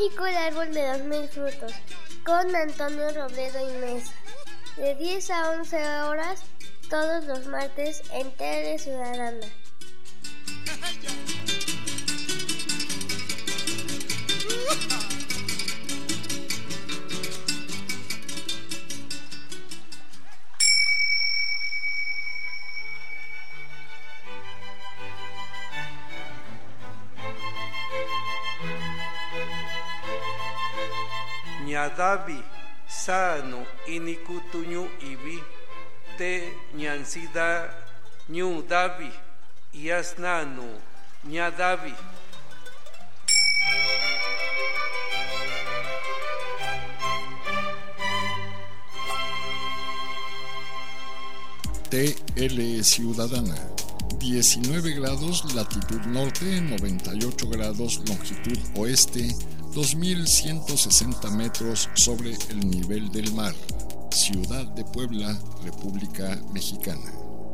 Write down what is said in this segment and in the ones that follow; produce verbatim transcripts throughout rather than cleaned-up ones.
México, el árbol de los mil frutos, con Antonio Robledo y Mesa, de diez a once horas, todos los martes en Tele Ciudadana. Ñadavi sano inikutuñu ibi te ñansida ñu davi yasnanu ñadavi. T L Ciudadana, diecinueve grados latitud norte, noventa y ocho grados longitud oeste, dos mil ciento sesenta metros sobre el nivel del mar. Ciudad de Puebla, República Mexicana.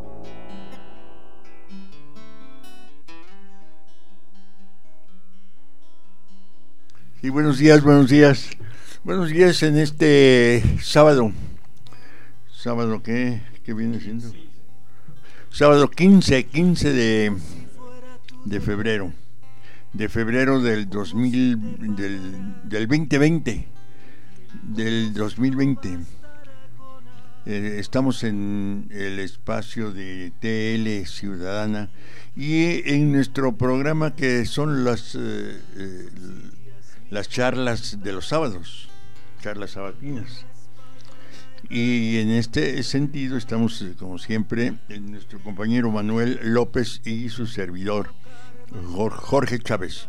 Sí, buenos días, buenos días. Buenos días en este sábado. ¿Sábado qué? ¿Qué viene siendo? Sábado quince, quince de, de febrero. De febrero del dos mil, del, del veinte veinte, del dos mil veinte. Eh, estamos en el espacio de T L Ciudadana y en nuestro programa que son las eh, eh, las charlas de los sábados, charlas sabatinas. Y en este sentido estamos, como siempre, en nuestro compañero Manuel López y su servidor Jorge Chávez.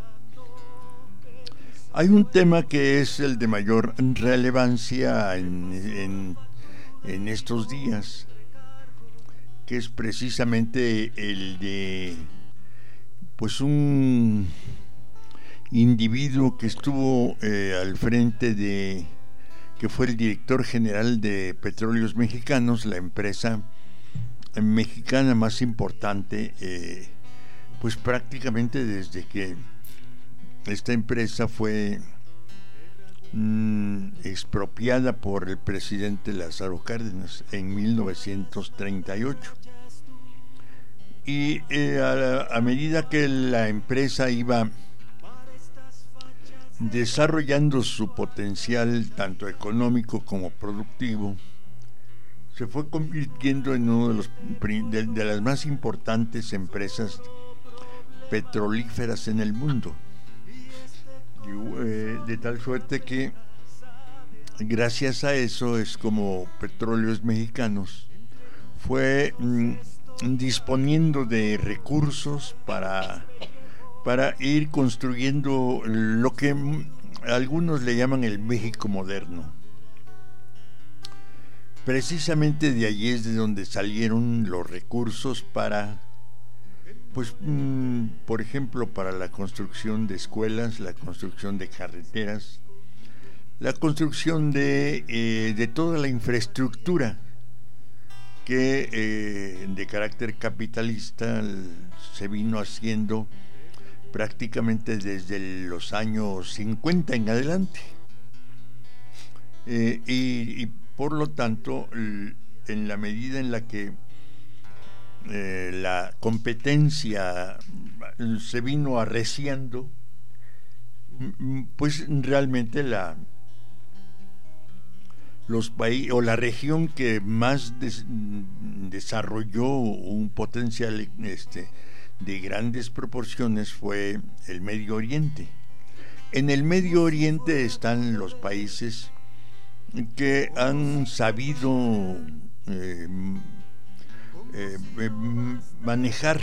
Hay un tema que es el de mayor relevancia en, en, en estos días, que es precisamente el de pues un individuo que estuvo eh, al frente de, que fue el director general de Petróleos Mexicanos, la empresa mexicana más importante, eh, pues prácticamente desde que esta empresa fue mmm, expropiada por el presidente Lázaro Cárdenas en mil novecientos treinta y ocho. Y eh, a, a medida que la empresa iba desarrollando su potencial tanto económico como productivo, se fue convirtiendo en uno de los de, de las más importantes empresas petrolíferas en el mundo, y, eh, de tal suerte que gracias a eso es como Petróleos Mexicanos fue mm, disponiendo de recursos para para ir construyendo lo que algunos le llaman el México moderno. Precisamente de allí es de donde salieron los recursos para, pues, mmm, por ejemplo, para la construcción de escuelas, la construcción de carreteras, la construcción de, eh, de toda la infraestructura que eh, de carácter capitalista se vino haciendo prácticamente desde los años cincuenta en adelante. Eh, y, y por lo tanto, en la medida en la que eh, la competencia se vino arreciando, pues realmente la los países o la región que más des, desarrolló un potencial este de grandes proporciones fue el Medio Oriente. En el Medio Oriente están los países que han sabido eh, eh, manejar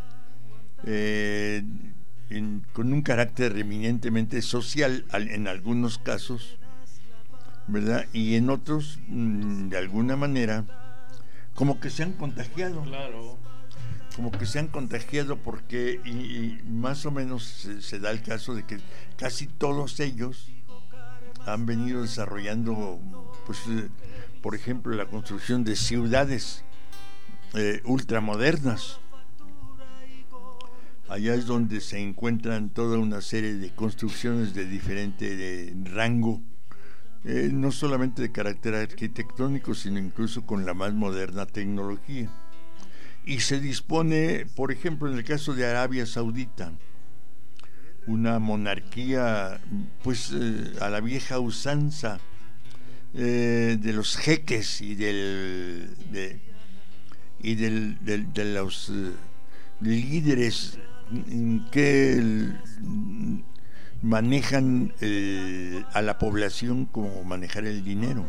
eh, en, con un carácter eminentemente social en algunos casos, ¿verdad? Y en otros, de alguna manera, como que se han contagiado. Claro. como que se han contagiado porque y, y más o menos se, se da el caso de que casi todos ellos han venido desarrollando, pues, eh, por ejemplo, la construcción de ciudades eh, ultramodernas, Allá es donde se encuentran toda una serie de construcciones de diferente de rango, eh, no solamente de carácter arquitectónico, sino incluso con la más moderna tecnología. Y se dispone, por ejemplo, en el caso de Arabia Saudita, una monarquía pues eh, a la vieja usanza eh, de los jeques y del de, y del, del, de los eh, líderes que el, manejan eh, a la población como manejar el dinero.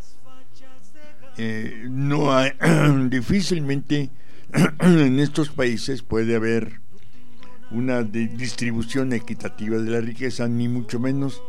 Eh, no hay, difícilmente en estos países puede haber una de distribución equitativa de la riqueza, ni mucho menos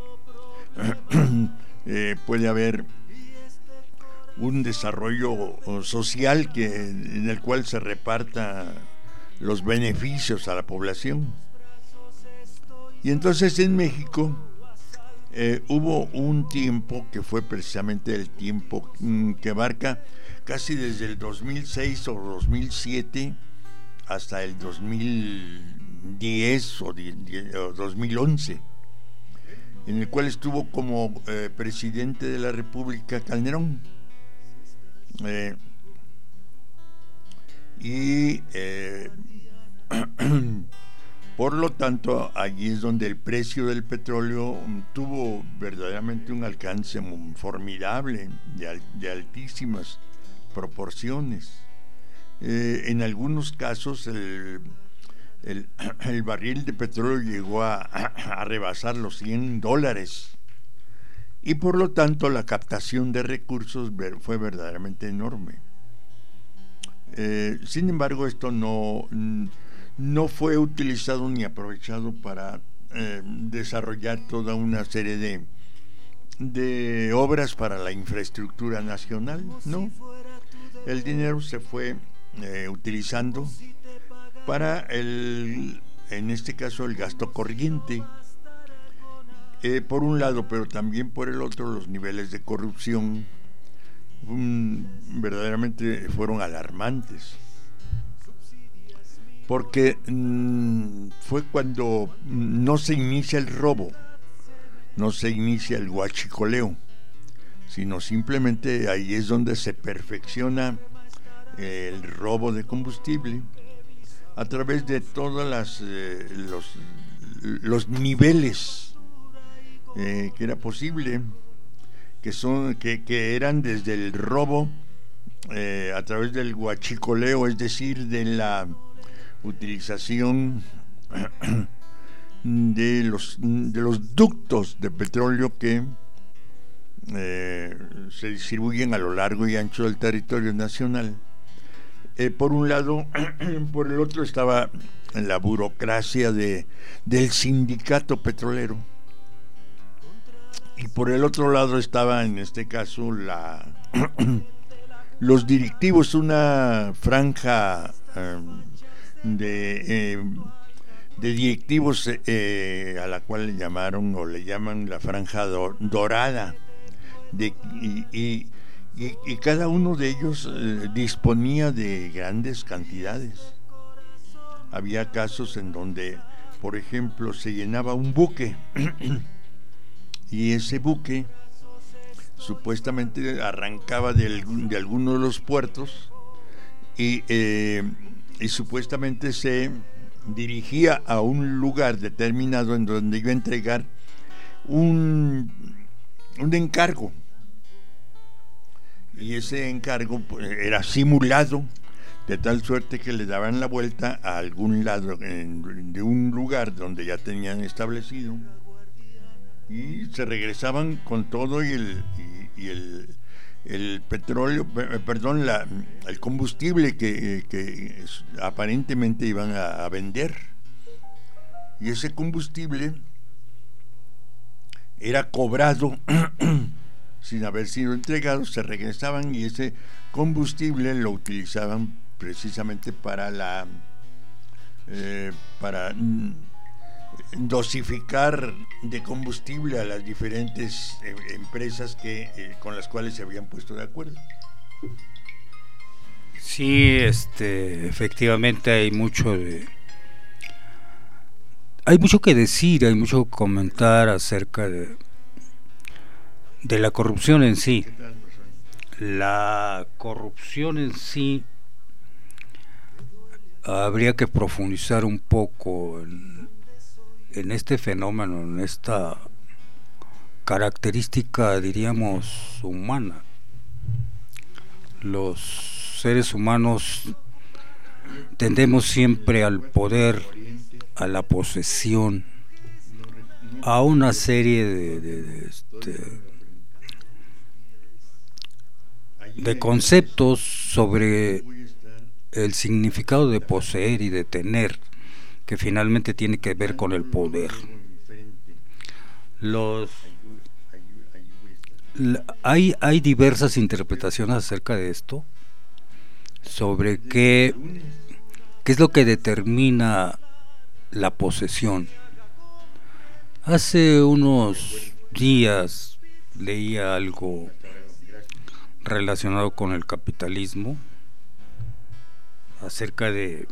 eh, puede haber un desarrollo social que, en el cual se reparta los beneficios a la población. Y entonces en México eh, hubo un tiempo que fue precisamente el tiempo mm, que abarca casi desde el dos mil seis o dos mil siete hasta el dos mil diez o, o dos mil once, en el cual estuvo como eh, presidente de la República Calderón. Eh, y eh, por lo tanto, allí es donde el precio del petróleo tuvo verdaderamente un alcance formidable, de, de altísimas proporciones. Eh, en algunos casos el, el, el barril de petróleo llegó a, a rebasar los cien dólares y por lo tanto la captación de recursos fue verdaderamente enorme. Eh, sin embargo, esto no, no fue utilizado ni aprovechado para eh, desarrollar toda una serie de, de obras para la infraestructura nacional, ¿no? El dinero se fue eh, utilizando para el, en este caso, el gasto corriente, eh, por un lado, pero también por el otro, los niveles de corrupción um, verdaderamente fueron alarmantes, porque um, fue cuando no se inicia el robo, no se inicia el huachicoleo, sino simplemente ahí es donde se perfecciona el robo de combustible a través de todas las eh, los, los niveles eh, que era posible, que son que, que eran desde el robo eh, a través del huachicoleo, es decir, de la utilización de los de los ductos de petróleo que eh, se distribuyen a lo largo y ancho del territorio nacional. Eh, por un lado, por el otro estaba la burocracia de del sindicato petrolero, y por el otro lado estaba, en este caso, la los directivos, una franja eh, de eh, de directivos eh, a la cual le llamaron o le llaman la franja do, dorada, de, y, y Y, y cada uno de ellos eh, disponía de grandes cantidades. Había casos en donde, por ejemplo, se llenaba un buque y ese buque supuestamente arrancaba de, de alguno de los puertos y, eh, y supuestamente se dirigía a un lugar determinado en donde iba a entregar un, un encargo. Y ese encargo pues, era simulado, de tal suerte que le daban la vuelta a algún lado en, de un lugar donde ya tenían establecido, y se regresaban con todo y el y, y el, el petróleo, perdón, la, el combustible que, que aparentemente iban a, a vender. Y ese combustible era cobrado sin haber sido entregados, se regresaban y ese combustible lo utilizaban precisamente para la eh, para mm, dosificar de combustible a las diferentes eh, empresas que eh, con las cuales se habían puesto de acuerdo. Sí, este, efectivamente hay mucho de hay mucho que decir, hay mucho que comentar acerca de, de la corrupción en sí. La corrupción en sí habría que profundizar un poco en, en este fenómeno, en esta característica, diríamos, humana. Los seres humanos tendemos siempre al poder, a la posesión, a una serie de, de, de, este, de conceptos sobre el significado de poseer y de tener, que finalmente tiene que ver con el poder. Los la, hay hay diversas interpretaciones acerca de esto, sobre qué qué es lo que determina la posesión. Hace unos días leía algo relacionado con el capitalismo, acerca de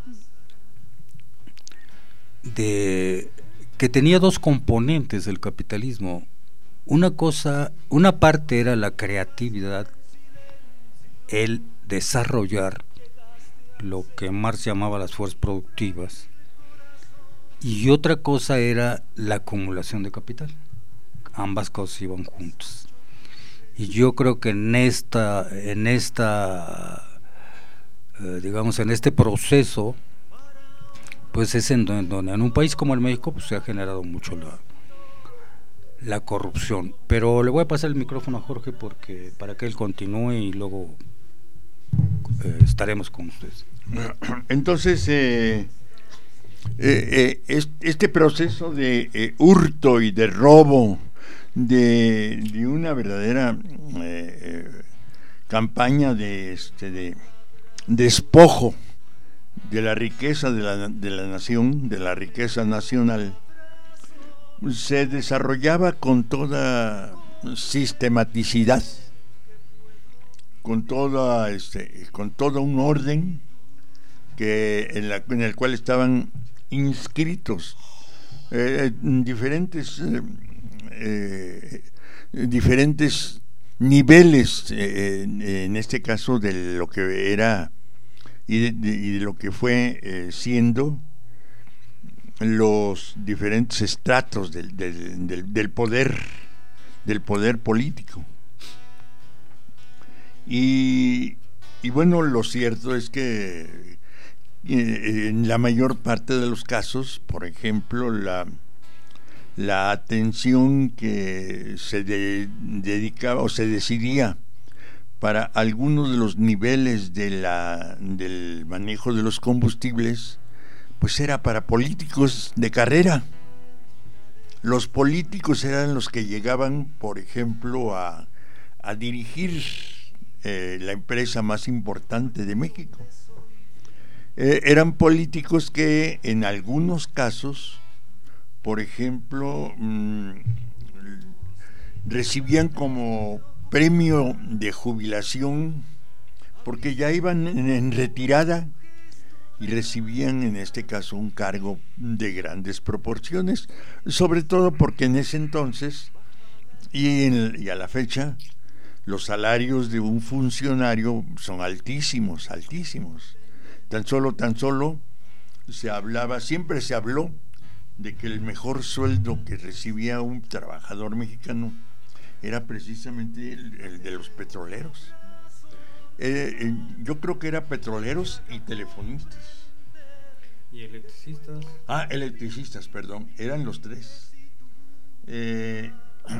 de que tenía dos componentes el capitalismo. Una cosa, una parte era la creatividad, el desarrollar lo que Marx llamaba las fuerzas productivas, y otra cosa era la acumulación de capital. Ambas cosas iban juntas. Y yo creo que en esta en esta eh, digamos en este proceso, pues es en donde, donde en un país como el México pues se ha generado mucho la la corrupción. Pero le voy a pasar el micrófono a Jorge porque para que él continúe y luego eh, estaremos con ustedes. Entonces eh, eh, eh, este proceso de eh, hurto y de robo, de, de una verdadera eh, eh, campaña de este de despojo de la riqueza de la, de la nación, de la riqueza nacional, se desarrollaba con toda sistematicidad, con toda este, con todo un orden que en, la, en el cual estaban inscritos eh, diferentes eh, eh, diferentes niveles, eh, en este caso de lo que era y de, de, y de lo que fue eh, siendo los diferentes estratos del, del, del, del poder del poder político. Y, y bueno, lo cierto es que eh, en la mayor parte de los casos, por ejemplo, la la atención que se de, dedicaba o se decidía para algunos de los niveles de la del manejo de los combustibles, pues era para políticos de carrera. Los políticos eran los que llegaban, por ejemplo, a, a dirigir eh, la empresa más importante de México. Eh, eran políticos que en algunos casos, por ejemplo, mmm, recibían como premio de jubilación porque ya iban en, en retirada y recibían en este caso un cargo de grandes proporciones, sobre todo porque en ese entonces y, en, y a la fecha los salarios de un funcionario son altísimos, altísimos. Tan solo, tan solo se hablaba, siempre se habló de que el mejor sueldo que recibía un trabajador mexicano era precisamente el, el de los petroleros. Eh, eh, yo creo que era petroleros y telefonistas. ¿Y electricistas? Ah, electricistas, perdón, eran los tres. Eh,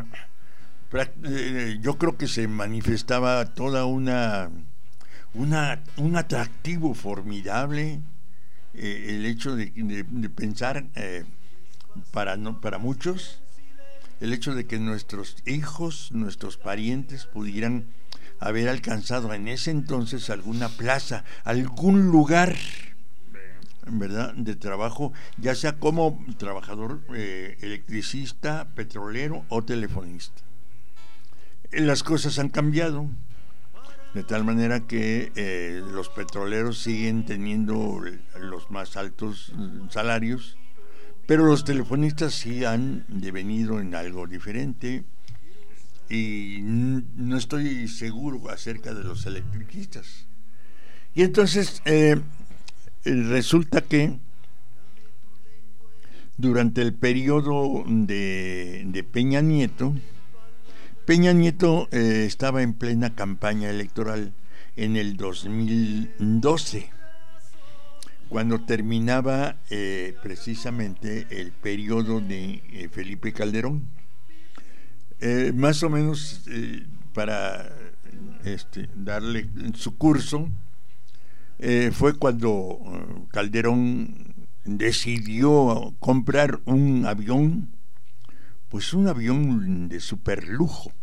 eh, yo creo que se manifestaba toda una, una un atractivo formidable, eh, el hecho de, de, de pensar eh, para no, para muchos, el hecho de que nuestros hijos, nuestros parientes pudieran haber alcanzado en ese entonces alguna plaza, algún lugar, ¿verdad?, de trabajo, ya sea como trabajador eh, electricista, petrolero o telefonista. Las cosas han cambiado de tal manera que eh, los petroleros siguen teniendo los más altos salarios, Pero los telefonistas sí han devenido en algo diferente, y no estoy seguro acerca de los electricistas. Y entonces eh, resulta que durante el periodo de, de Peña Nieto, Peña Nieto eh, estaba en plena campaña electoral en el dos mil doce, cuando terminaba eh, precisamente el periodo de eh, Felipe Calderón. Eh, más o menos eh, para este, darle su curso, eh, fue cuando eh, Calderón decidió comprar un avión, pues un avión de superlujo,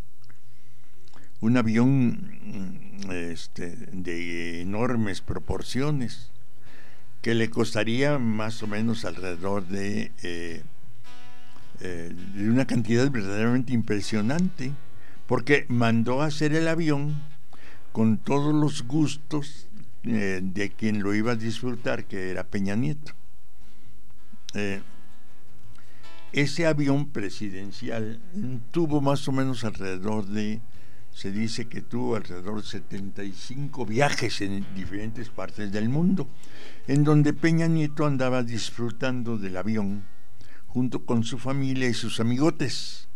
un avión este, de enormes proporciones, que le costaría más o menos alrededor de, eh, eh, de una cantidad verdaderamente impresionante, porque mandó a hacer el avión con todos los gustos eh, de quien lo iba a disfrutar, que era Peña Nieto. Eh, ese avión presidencial tuvo más o menos alrededor de, se dice que tuvo alrededor de setenta y cinco viajes en diferentes partes del mundo, en donde Peña Nieto andaba disfrutando del avión junto con su familia y sus amigotes,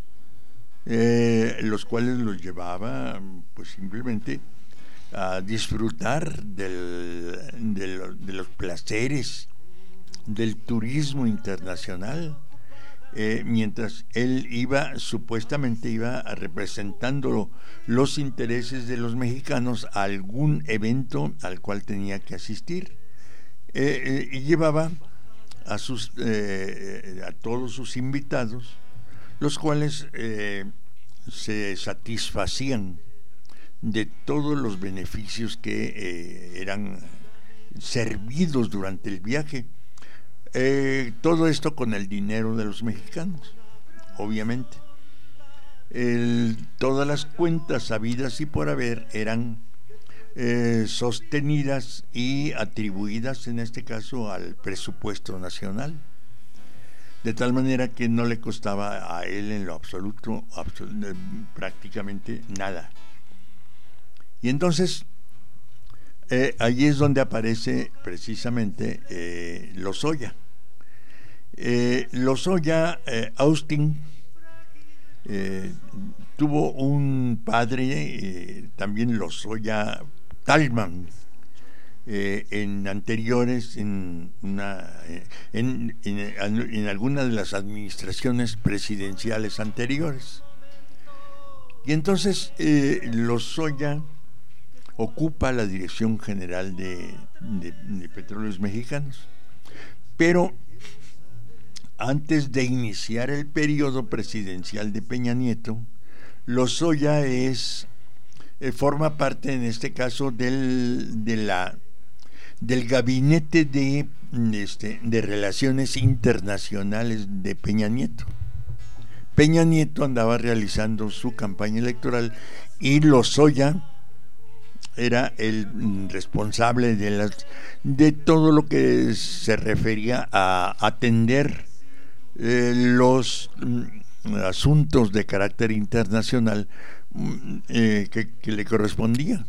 eh, los cuales los llevaba pues simplemente a disfrutar del, de, de los placeres del turismo internacional, eh, mientras él iba, supuestamente iba representando los intereses de los mexicanos a algún evento al cual tenía que asistir, eh, eh, y llevaba a sus eh, a todos sus invitados, los cuales eh, se satisfacían de todos los beneficios que eh, eran servidos durante el viaje. Eh, todo esto con el dinero de los mexicanos, obviamente. El, todas las cuentas habidas y por haber eran eh, sostenidas y atribuidas, en este caso, al presupuesto nacional, de tal manera que no le costaba a él en lo absoluto, absolut, prácticamente nada. Y entonces eh, allí es donde aparece precisamente eh, Lozoya. Eh, Lozoya eh, Austin eh, tuvo un padre, eh, también Lozoya Talman, eh, en anteriores, en, una, eh, en, en, en alguna de las administraciones presidenciales anteriores. Y entonces eh, Lozoya ocupa la dirección general de, de, de Petróleos Mexicanos, pero antes de iniciar el periodo presidencial de Peña Nieto, Lozoya es eh, forma parte, en este caso, del de la del gabinete de este de relaciones internacionales de Peña Nieto. Peña Nieto andaba realizando su campaña electoral y Lozoya era el responsable de las de todo lo que se refería a atender eh, los mm, asuntos de carácter internacional eh, que, que le correspondía.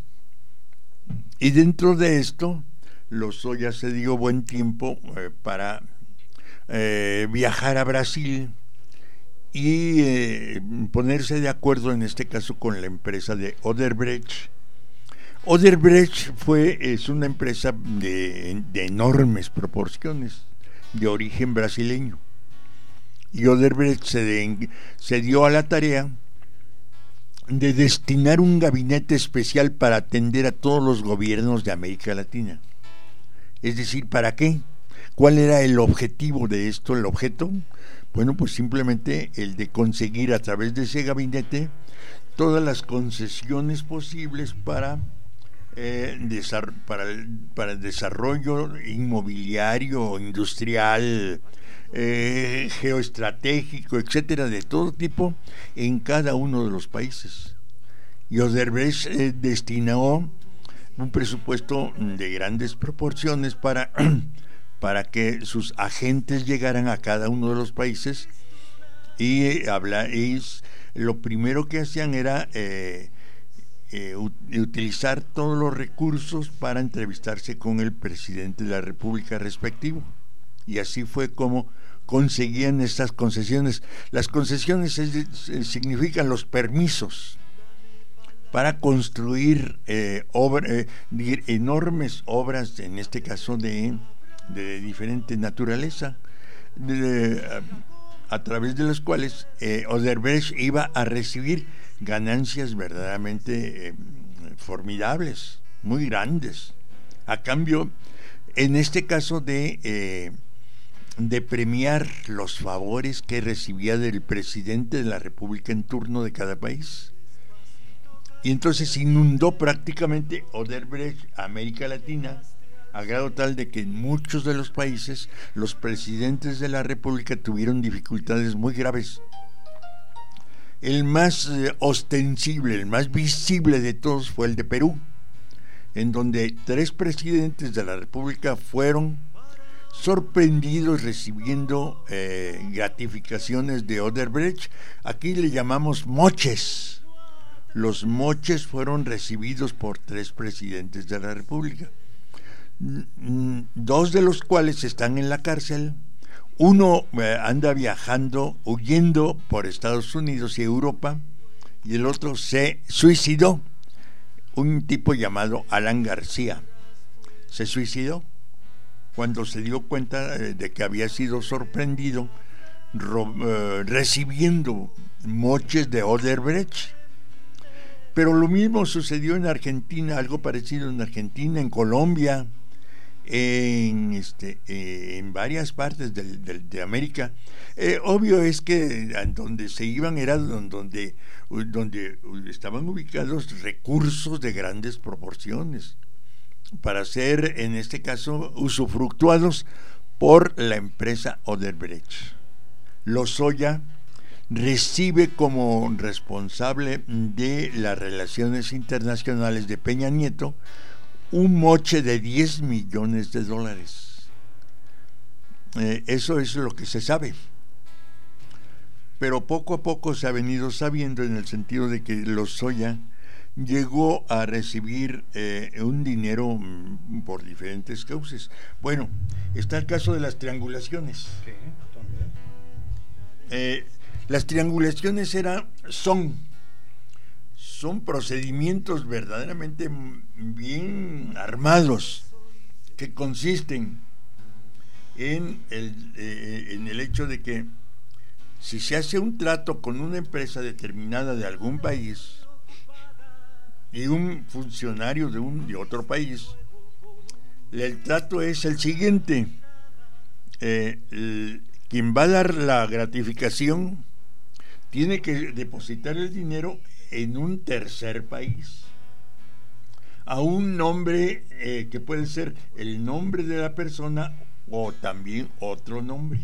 Y dentro de esto, Lozoya se dio buen tiempo eh, para eh, viajar a Brasil y eh, ponerse de acuerdo, en este caso, con la empresa de Odebrecht. Odebrecht fue, es una empresa de, de enormes proporciones, de origen brasileño. Y Odebrecht se, de, se dio a la tarea de destinar un gabinete especial para atender a todos los gobiernos de América Latina. Es decir, ¿para qué? ¿Cuál era el objetivo de esto? El objeto, bueno, pues simplemente el de conseguir a través de ese gabinete todas las concesiones posibles para Eh, desar- para, el, para el desarrollo inmobiliario, industrial, eh, geoestratégico, etcétera, de todo tipo en cada uno de los países. Y Odebrecht eh, destinó un presupuesto de grandes proporciones para para que sus agentes llegaran a cada uno de los países y, habla, y lo primero que hacían era eh, eh, utilizar todos los recursos para entrevistarse con el presidente de la República respectivo. Y así fue como conseguían estas concesiones. Las concesiones es, es, significan los permisos para construir eh, obra, eh, enormes obras, en este caso de, de diferente naturaleza, de, de, a, a través de las cuales eh, Odebrecht iba a recibir ganancias verdaderamente eh, formidables, muy grandes, a cambio, en este caso, de, eh, de premiar los favores que recibía del presidente de la República en turno de cada país. Y entonces inundó prácticamente Odebrecht a América Latina, a grado tal de que en muchos de los países los presidentes de la República tuvieron dificultades muy graves. El más eh, ostensible, el más visible de todos fue el de Perú, en donde tres presidentes de la República fueron sorprendidos recibiendo eh, gratificaciones de Odebrecht. Aquí le llamamos moches. Los moches fueron recibidos por tres presidentes de la República, dos de los cuales están en la cárcel. Uno eh, anda viajando, huyendo por Estados Unidos y Europa, y el otro se suicidó, un tipo llamado Alan García. Se suicidó cuando se dio cuenta eh, de que había sido sorprendido ro- eh, recibiendo moches de Odebrecht. Pero lo mismo sucedió en Argentina, algo parecido en Argentina, en Colombia, en, este, eh, en varias partes de, de, de América. Eh, obvio es que donde se iban era donde, donde estaban ubicados recursos de grandes proporciones para ser, en este caso, usufructuados por la empresa Odebrecht. Lozoya recibe como responsable de las relaciones internacionales de Peña Nieto un moche de diez millones de dólares. Eh, eso es lo que se sabe. Pero poco a poco se ha venido sabiendo, en el sentido de que Lozoya llegó a recibir eh, un dinero mm, por diferentes causas. Bueno, está el caso de las triangulaciones. Sí, también. Eh, Las triangulaciones eran, son, son procedimientos verdaderamente bien armados, que consisten en el, eh, en el hecho de que si se hace un trato con una empresa determinada de algún país y un funcionario de, un, de otro país, el trato es el siguiente: eh, el, quien va a dar la gratificación tiene que depositar el dinero en un tercer país, a un nombre eh, que puede ser el nombre de la persona o también otro nombre.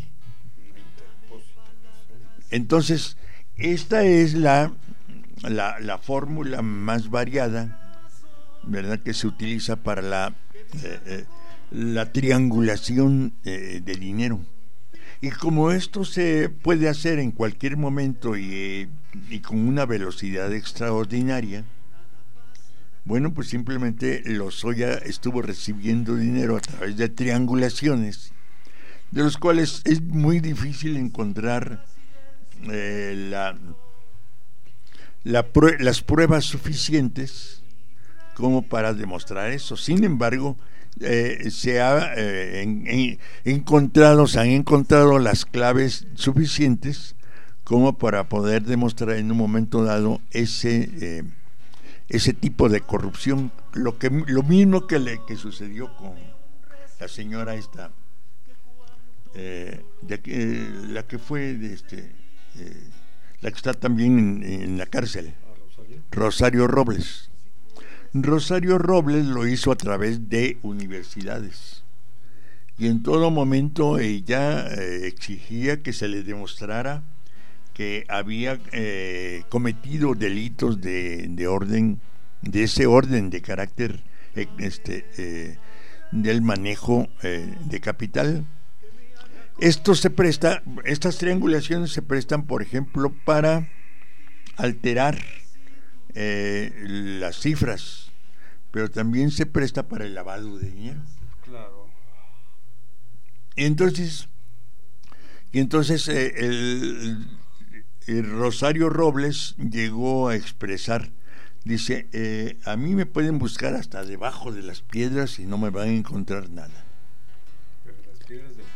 Entonces, esta es la, la, la fórmula más variada, ¿verdad?, que se utiliza para la, eh, eh, la triangulación eh, de dinero. Y como esto se puede hacer en cualquier momento y, y con una velocidad extraordinaria, bueno, pues simplemente Lozoya estuvo recibiendo dinero a través de triangulaciones, de los cuales es muy difícil encontrar eh, la, la prue- las pruebas suficientes como para demostrar eso. Sin embargo, Eh, se ha eh, en, en, encontrado, se han encontrado las claves suficientes como para poder demostrar en un momento dado ese eh, ese tipo de corrupción, lo que lo mismo que le que sucedió con la señora esta eh, de, eh, la que fue de este eh, la que está también en, en la cárcel, Rosario Robles. Rosario Robles lo hizo a través de universidades y en todo momento ella eh, exigía que se le demostrara que había eh, cometido delitos de, de orden, de ese orden de carácter eh, este, eh, del manejo eh, de capital. Esto se presta, estas triangulaciones se prestan, por ejemplo, para alterar eh, las cifras, pero también se presta para el lavado de dinero. Claro. Y entonces, y entonces eh, el, el Rosario Robles llegó a expresar, dice, eh, a mí me pueden buscar hasta debajo de las piedras y no me van a encontrar nada. Pero las piedras del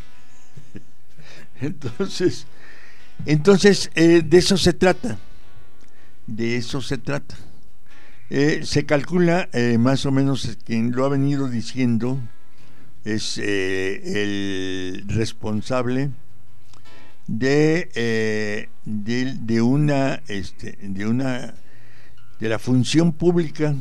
Entonces, entonces eh, de eso se trata, de eso se trata. Eh, se calcula eh, más o menos, quien lo ha venido diciendo es eh, el responsable de, eh, de de una este, de una de la función pública,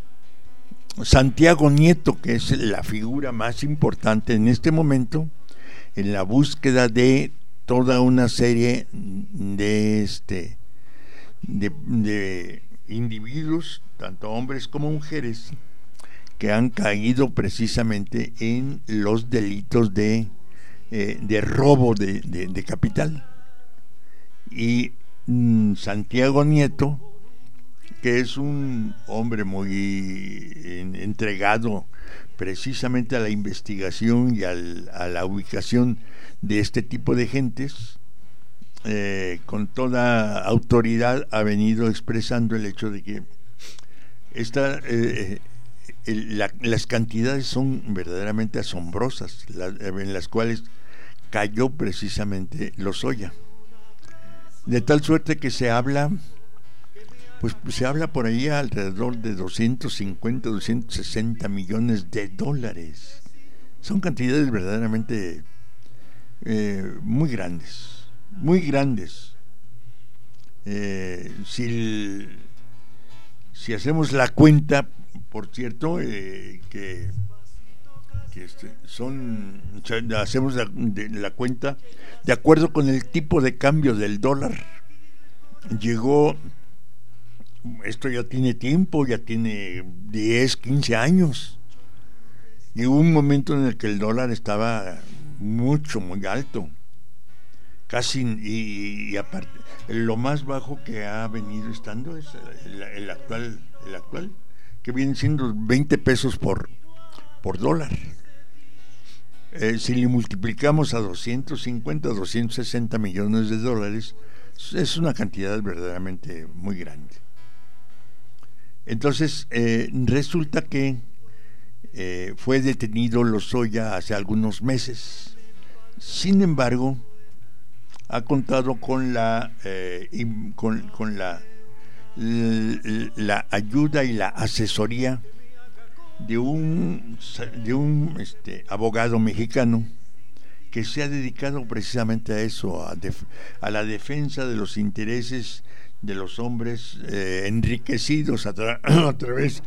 Santiago Nieto, que es la figura más importante en este momento en la búsqueda de toda una serie de este de, de individuos, tanto hombres como mujeres, que han caído precisamente en los delitos de eh, de robo de, de, de capital. Y mm, Santiago Nieto, que es un hombre muy en, entregado precisamente a la investigación y al, a la ubicación de este tipo de gentes, eh, con toda autoridad ha venido expresando el hecho de que esta, eh, el, la, las cantidades son verdaderamente asombrosas, la, en las cuales cayó precisamente Lozoya, de tal suerte que se habla pues se habla por ahí alrededor de doscientos cincuenta, doscientos sesenta millones de dólares. Son cantidades verdaderamente eh, muy grandes, muy grandes. Eh, si, el, si hacemos la cuenta, por cierto, eh, que, que este, son, hacemos la, de, la cuenta de acuerdo con el tipo de cambio del dólar, llegó... Esto ya tiene tiempo, ya tiene diez, quince años. Llegó un momento en el que el dólar estaba mucho, muy alto. Casi, y, y aparte, lo más bajo que ha venido estando es el, el actual, el actual, que viene siendo veinte pesos por, por dólar. Eh, si le multiplicamos a doscientos cincuenta, doscientos sesenta millones de dólares, es una cantidad verdaderamente muy grande. Entonces, eh, resulta que eh, fue detenido Lozoya hace algunos meses. Sin embargo, ha contado con la eh, con, con la, la la ayuda y la asesoría de un de un este, abogado mexicano que se ha dedicado precisamente a eso, a, def, a la defensa de los intereses de los hombres eh, enriquecidos a, tra a través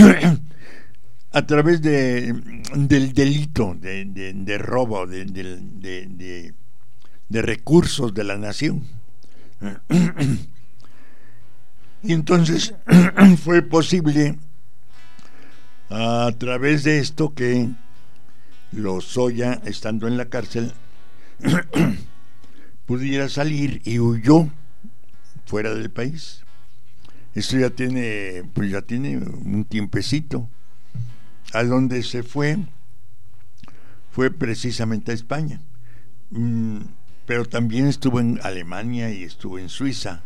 a través de del delito de, de, de robo de, de, de, de, de recursos de la nación. Y entonces fue posible a través de esto que Lozoya, estando en la cárcel, pudiera salir, y huyó fuera del país. Esto ya tiene, pues ya tiene un tiempecito. A donde se fue fue precisamente a España, mm, pero también estuvo en Alemania y estuvo en Suiza.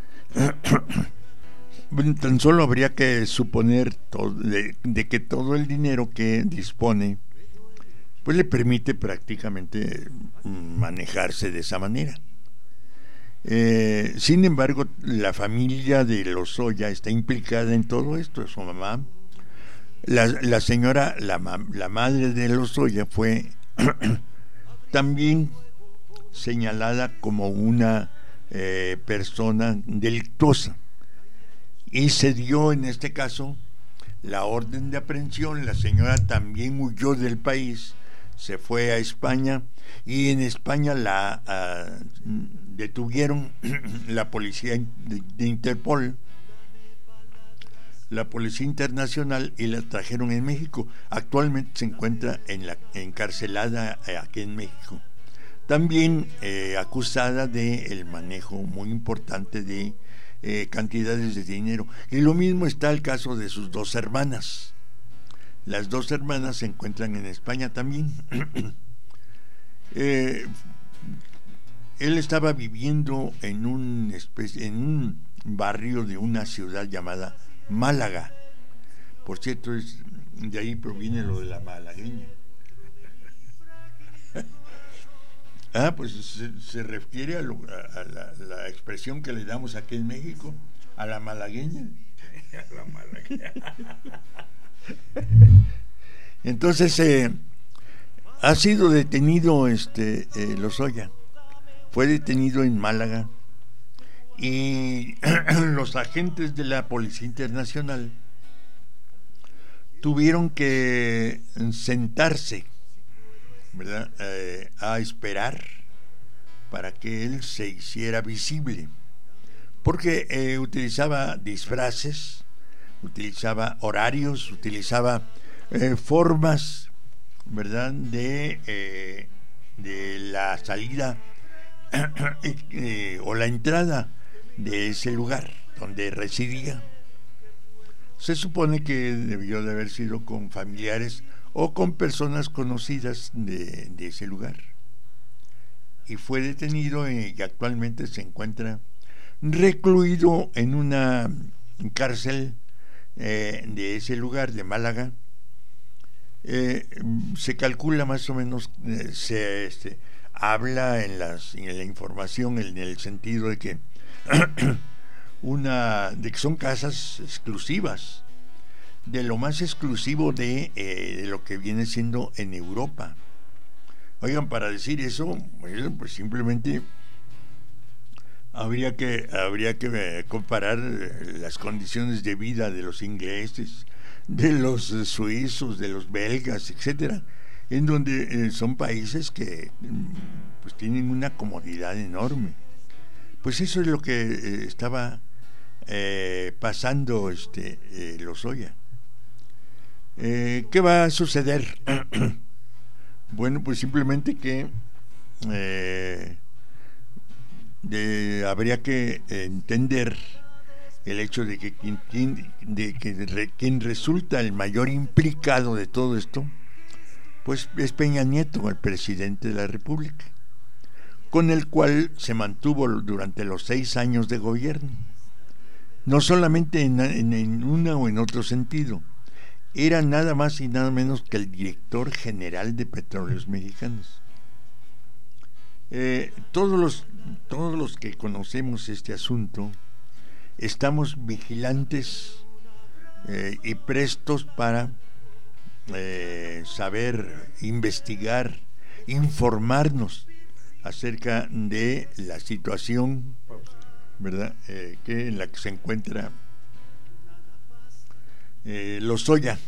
Tan solo habría que suponer todo, de, de que todo el dinero que dispone pues le permite prácticamente manejarse de esa manera. Eh, sin embargo, la familia de Lozoya está implicada en todo esto. Su mamá, la, la señora, la, la madre de Lozoya, fue también señalada como una eh, persona delictuosa, y se dio en este caso la orden de aprehensión. La señora también huyó del país, se fue a España, y en España la uh, detuvieron la policía de, de Interpol, la Policía Internacional y la trajeron en México. Actualmente se encuentra en la, encarcelada aquí en México. También eh, acusada de el manejo muy importante de eh, cantidades de dinero. Y lo mismo está el caso de sus dos hermanas. Las dos hermanas se encuentran en España también. eh, él estaba viviendo en un, especie, en un barrio de una ciudad llamada Málaga. Por cierto, es, de ahí proviene lo de la malagueña. Ah, pues se, se refiere a, lo, a, a la, la expresión que le damos aquí en México, a la malagueña. A la malagueña. Entonces eh, ha sido detenido este eh, Lozoya. Fue detenido en Málaga y los agentes de la Policía Internacional tuvieron que sentarse, ¿verdad?, Eh, a esperar para que él se hiciera visible, porque eh, utilizaba disfraces, utilizaba horarios, utilizaba eh, formas, ¿verdad?, de, eh, de la salida eh, o la entrada de ese lugar donde residía. Se supone que debió de haber sido con familiares o con personas conocidas de, de ese lugar. Y fue detenido y actualmente se encuentra recluido en una cárcel eh, de ese lugar, de Málaga. Eh, se calcula más o menos, eh, se este, habla en, las, en la información en el sentido de que una de que son casas exclusivas, de lo más exclusivo de, eh, de lo que viene siendo en Europa. Oigan, para decir eso, pues simplemente habría que habría que eh, comparar las condiciones de vida de los ingleses, de los eh, suizos, de los belgas, etcétera, en donde eh, son países que pues tienen una comodidad enorme. Pues eso es lo que eh, estaba eh, pasando este eh, Lozoya. Eh, ¿Qué va a suceder? Bueno, pues simplemente que eh, de, habría que entender el hecho de que quien, quien, de que re, quien resulta el mayor implicado de todo esto, pues es Peña Nieto, el presidente de la República, con el cual se mantuvo durante los seis años de gobierno. No solamente en, en, en una o en otro sentido, era nada más y nada menos que el director general de Petróleos Mexicanos. Eh, todos los, todos los que conocemos este asunto estamos vigilantes eh, y prestos para eh, saber, investigar, informarnos acerca de la situación, ¿verdad?, eh, que en la que se encuentra Eh, Lozoya,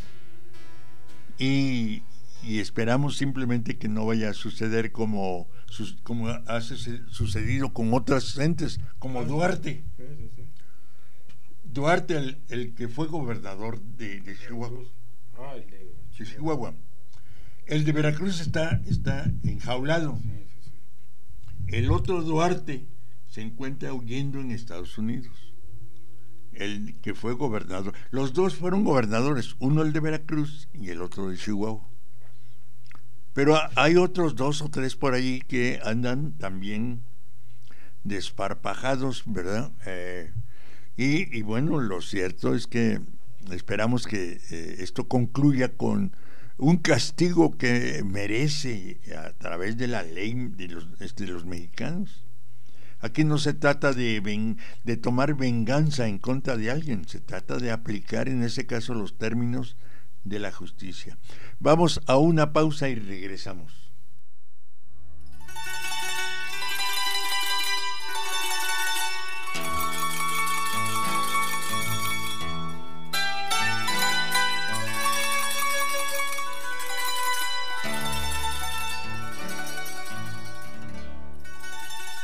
y, y esperamos simplemente que no vaya a suceder como, como ha sucedido con otras gentes, como Duarte. Duarte, el, el que fue gobernador de, de Chihuahua. De Chihuahua. El de Veracruz está, está enjaulado. El otro Duarte se encuentra huyendo en Estados Unidos. El que fue gobernador, los dos fueron gobernadores, uno el de Veracruz y el otro de Chihuahua, pero hay otros dos o tres por allí que andan también desparpajados, ¿verdad? Eh, y, y bueno, lo cierto es que esperamos que eh, esto concluya con un castigo que merece a través de la ley de los, de los mexicanos. Aquí no se trata de, ven, de tomar venganza en contra de alguien, se trata de aplicar en ese caso los términos de la justicia. Vamos a una pausa y regresamos.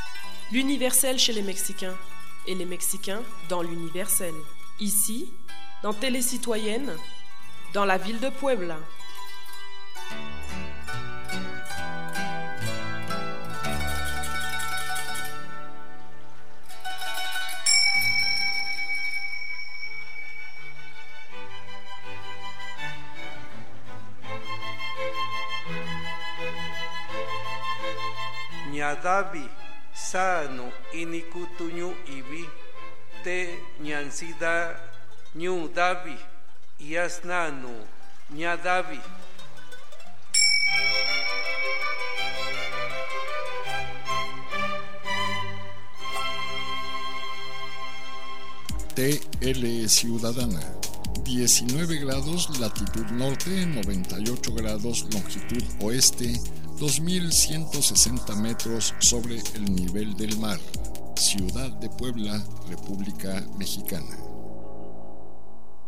L'universel chez les Mexicains et les Mexicains dans l'universel. Ici, dans Télé Citoyenne, dans la ville de Puebla. Ñadavi sano inikutuñu ibi te ñansida ñu davi yasnano ñadavi. T L Ciudadana, diecinueve grados latitud norte, noventa y ocho grados longitud oeste, dos mil ciento sesenta metros sobre el nivel del mar. Ciudad de Puebla, República Mexicana.